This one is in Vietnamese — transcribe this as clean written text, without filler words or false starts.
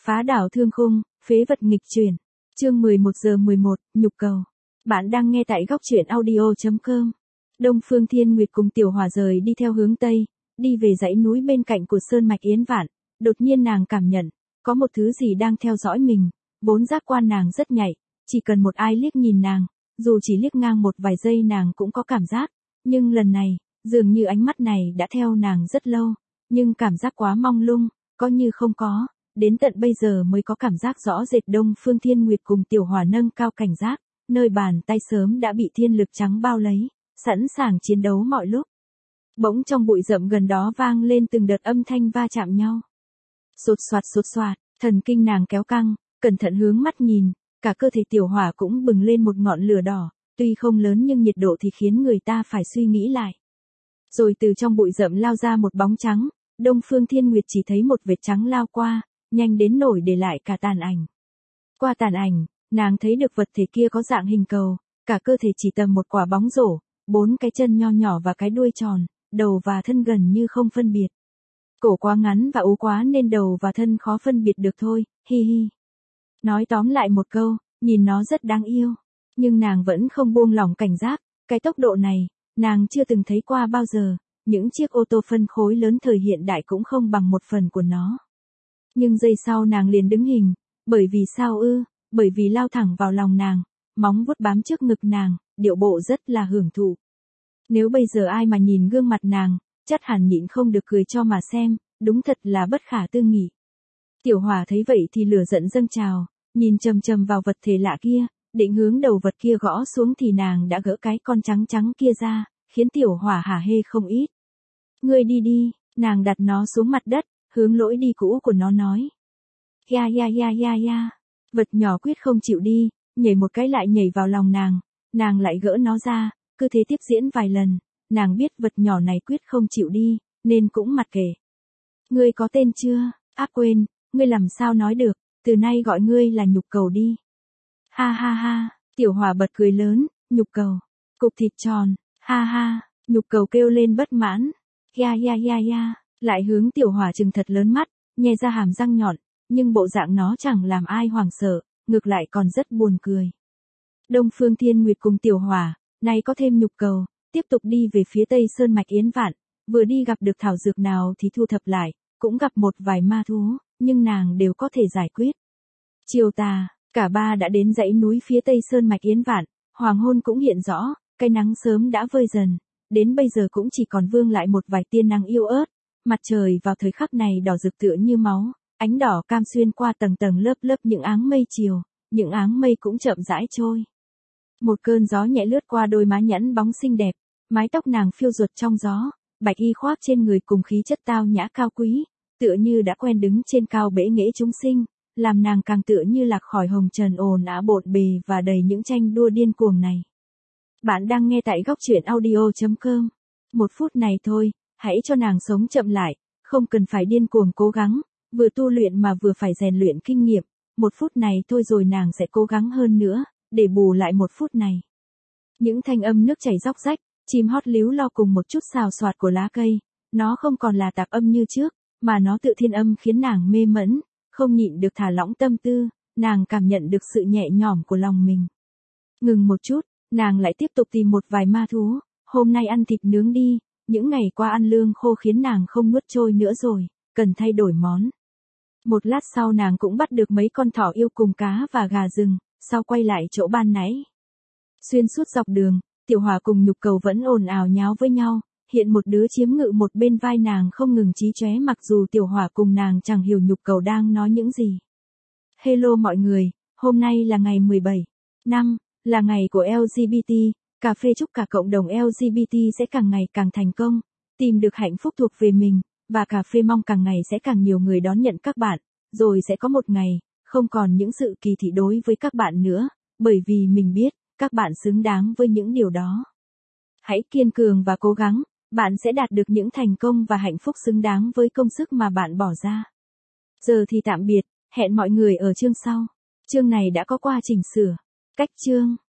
Phá đảo thương khung, phế vật nghịch chuyển. Chương 11:11, nhục cầu. Bạn đang nghe tại góc truyện audio.com. Đông Phương Thiên Nguyệt cùng Tiểu Hỏa rời đi theo hướng Tây, đi về dãy núi bên cạnh của Sơn Mạch Yến Vạn. Đột nhiên nàng cảm nhận, có một thứ gì đang theo dõi mình. Vốn giác quan nàng rất nhạy, chỉ cần một ai liếc nhìn nàng, dù chỉ liếc ngang một vài giây nàng cũng có cảm giác. Nhưng lần này, dường như ánh mắt này đã theo nàng rất lâu, nhưng cảm giác quá mông lung, có như không có. Đến tận bây giờ mới có cảm giác rõ rệt. Đông Phương Thiên Nguyệt cùng Tiểu Hỏa nâng cao cảnh giác, nơi bàn tay sớm đã bị thiên lực trắng bao lấy, sẵn sàng chiến đấu mọi lúc. Bỗng trong bụi rậm gần đó vang lên từng đợt âm thanh va chạm nhau. Sột soạt, thần kinh nàng kéo căng, cẩn thận hướng mắt nhìn, cả cơ thể Tiểu Hỏa cũng bừng lên một ngọn lửa đỏ, tuy không lớn nhưng nhiệt độ thì khiến người ta phải suy nghĩ lại. Rồi từ trong bụi rậm lao ra một bóng trắng, Đông Phương Thiên Nguyệt chỉ thấy một vệt trắng lao qua, nhanh đến nổi để lại cả tàn ảnh. Qua tàn ảnh, nàng thấy được vật thể kia có dạng hình cầu, cả cơ thể chỉ tầm một quả bóng rổ, 4 cái chân nho nhỏ và cái đuôi tròn, đầu và thân gần như không phân biệt. Cổ quá ngắn và ú quá nên đầu và thân khó phân biệt được thôi, hi hi. Nói tóm lại một câu, nhìn nó rất đáng yêu, nhưng nàng vẫn không buông lỏng cảnh giác, cái tốc độ này, nàng chưa từng thấy qua bao giờ, những chiếc ô tô phân khối lớn thời hiện đại cũng không bằng một phần của nó. Nhưng giây sau nàng liền đứng hình, bởi vì sao ư, bởi vì lao thẳng vào lòng nàng, móng vuốt bám trước ngực nàng, điệu bộ rất là hưởng thụ. Nếu bây giờ ai mà nhìn gương mặt nàng, chắc hẳn nhịn không được cười cho mà xem, đúng thật là bất khả tư nghị. Tiểu Hỏa thấy vậy thì lửa giận dâng trào, nhìn chằm chằm vào vật thể lạ kia, định hướng đầu vật kia gõ xuống thì nàng đã gỡ cái con trắng trắng kia ra, khiến Tiểu Hỏa hả hê không ít. Ngươi đi đi, nàng đặt nó xuống mặt đất, hướng lối đi cũ của nó nói. Ya. Vật nhỏ quyết không chịu đi, nhảy một cái lại nhảy vào lòng nàng lại gỡ nó ra, cứ thế tiếp diễn vài lần, nàng biết vật nhỏ này quyết không chịu đi, nên cũng mặc kệ. Ngươi có tên chưa? Quên, ngươi làm sao nói được, từ nay gọi ngươi là nhục cầu đi. Ha, Tiểu Hỏa bật cười lớn, nhục cầu, cục thịt tròn, ha, nhục cầu kêu lên bất mãn. Ya, lại hướng Tiểu Hỏa trừng thật lớn mắt, nhe ra hàm răng nhọn, nhưng bộ dạng nó chẳng làm ai hoảng sợ, ngược lại còn rất buồn cười. Đông Phương Thiên Nguyệt cùng Tiểu Hỏa, nay có thêm nhục cầu, tiếp tục đi về phía Tây Sơn Mạch Yến Vạn, vừa đi gặp được thảo dược nào thì thu thập lại, cũng gặp một vài ma thú, nhưng nàng đều có thể giải quyết. Chiều tà, cả ba đã đến dãy núi phía Tây Sơn Mạch Yến Vạn, hoàng hôn cũng hiện rõ, cái nắng sớm đã vơi dần, đến bây giờ cũng chỉ còn vương lại một vài tia nắng yếu ớt, mặt trời vào thời khắc này đỏ rực tựa như máu, ánh đỏ cam xuyên qua tầng tầng lớp những áng mây chiều, những áng mây cũng chậm rãi trôi. Một cơn gió nhẹ lướt qua đôi má nhẵn bóng xinh đẹp, mái tóc nàng phiêu ruột trong gió, bạch y khoác trên người cùng khí chất tao nhã cao quý, tựa như đã quen đứng trên cao bể nghệ chúng sinh, làm nàng càng tựa như lạc khỏi hồng trần ồn ào bộn bề và đầy những tranh đua điên cuồng này. Bạn đang nghe tại góc truyện audio.com. 1 phút này thôi, hãy cho nàng sống chậm lại, không cần phải điên cuồng cố gắng, vừa tu luyện mà vừa phải rèn luyện kinh nghiệm. 1 phút này thôi rồi nàng sẽ cố gắng hơn nữa, để bù lại 1 phút này. Những thanh âm nước chảy róc rách, chim hót líu lo cùng một chút xào xoạc của lá cây, nó không còn là tạp âm như trước, mà nó tự thiên âm khiến nàng mê mẫn, không nhịn được thả lỏng tâm tư, nàng cảm nhận được sự nhẹ nhõm của lòng mình. Ngừng một chút, nàng lại tiếp tục tìm một vài ma thú, hôm nay ăn thịt nướng đi, những ngày qua ăn lương khô khiến nàng không nuốt trôi nữa rồi, cần thay đổi món. Một lát sau nàng cũng bắt được mấy con thỏ yêu cùng cá và gà rừng, sau quay lại chỗ ban nãy. Xuyên suốt dọc đường, Tiểu Hỏa cùng nhục cầu vẫn ồn ào nháo với nhau, hiện một đứa chiếm ngự một bên vai nàng không ngừng chí chóe mặc dù Tiểu Hỏa cùng nàng chẳng hiểu nhục cầu đang nói những gì. Hello mọi người, hôm nay là ngày 17/5, là ngày của LGBT, cà phê chúc cả cộng đồng LGBT sẽ càng ngày càng thành công, tìm được hạnh phúc thuộc về mình, và cà phê mong càng ngày sẽ càng nhiều người đón nhận các bạn, rồi sẽ có một ngày, không còn những sự kỳ thị đối với các bạn nữa, bởi vì mình biết, các bạn xứng đáng với những điều đó. Hãy kiên cường và cố gắng, bạn sẽ đạt được những thành công và hạnh phúc xứng đáng với công sức mà bạn bỏ ra. Giờ thì tạm biệt, hẹn mọi người ở chương sau. Chương này đã có qua chỉnh sửa, cách chương.